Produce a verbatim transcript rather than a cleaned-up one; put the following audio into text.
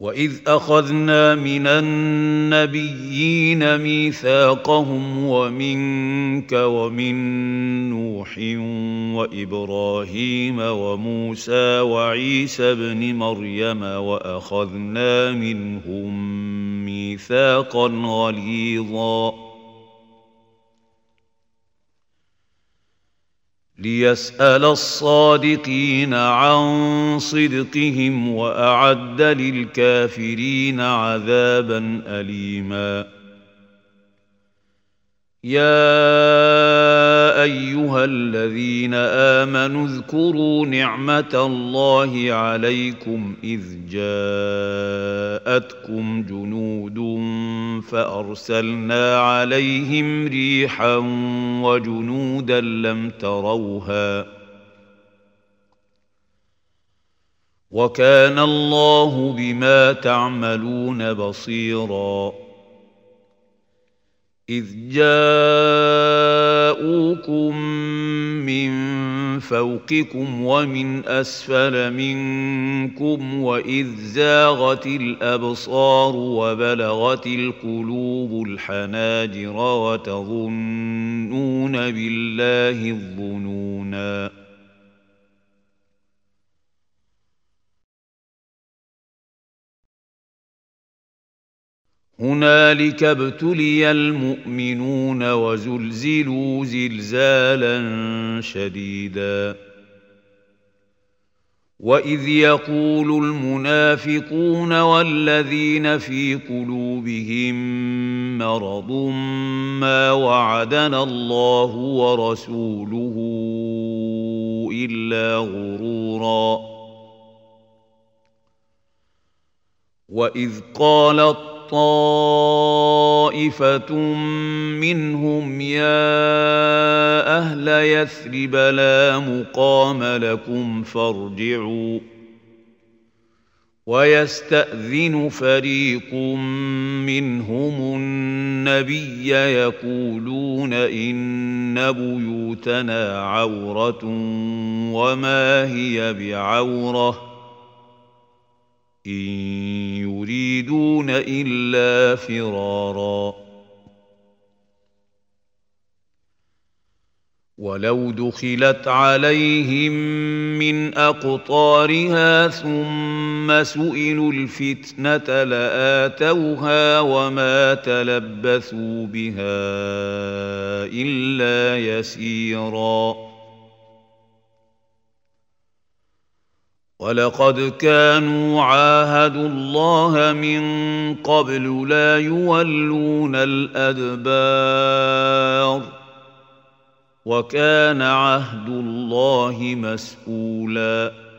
وإذ أخذنا من النبيين ميثاقهم ومنك ومن نوح وإبراهيم وموسى وعيسى ابن مريم وأخذنا منهم ميثاقا غليظا ليسأل الصادقين عن صدقهم وأعد للكافرين عذابا أليما يا أيها الذين آمنوا اذكروا نعمة الله عليكم إذ جاءتكم جنود فأرسلنا عليهم ريحا وجنودا لم تروها وكان الله بما تعملون بصيراً إذ جاءوكم من فوقكم ومن أسفل منكم وإذ زاغت الأبصار وبلغت القلوب الحناجر وتظنون بالله الظنونا هنالك ابتلي المؤمنون وزلزلوا زلزالا شديدا وإذ يقول المنافقون والذين في قلوبهم مرض ما وعدنا الله ورسوله إلا غرورا وإذ قالت طائفة منهم يا أهل يثرب لا مقام لكم فارجعوا ويستأذن فريق منهم النبي يقولون إن بيوتنا عورة وما هي بعورة إن يريدون إلا فرارا ولو دخلت عليهم من أقطارها ثم سئلوا الفتنة لآتوها وما تلبثوا بها إلا يسيرا ولقد كانوا عاهدوا الله من قبل لا يولون الأدبار وكان عهد الله مسؤولا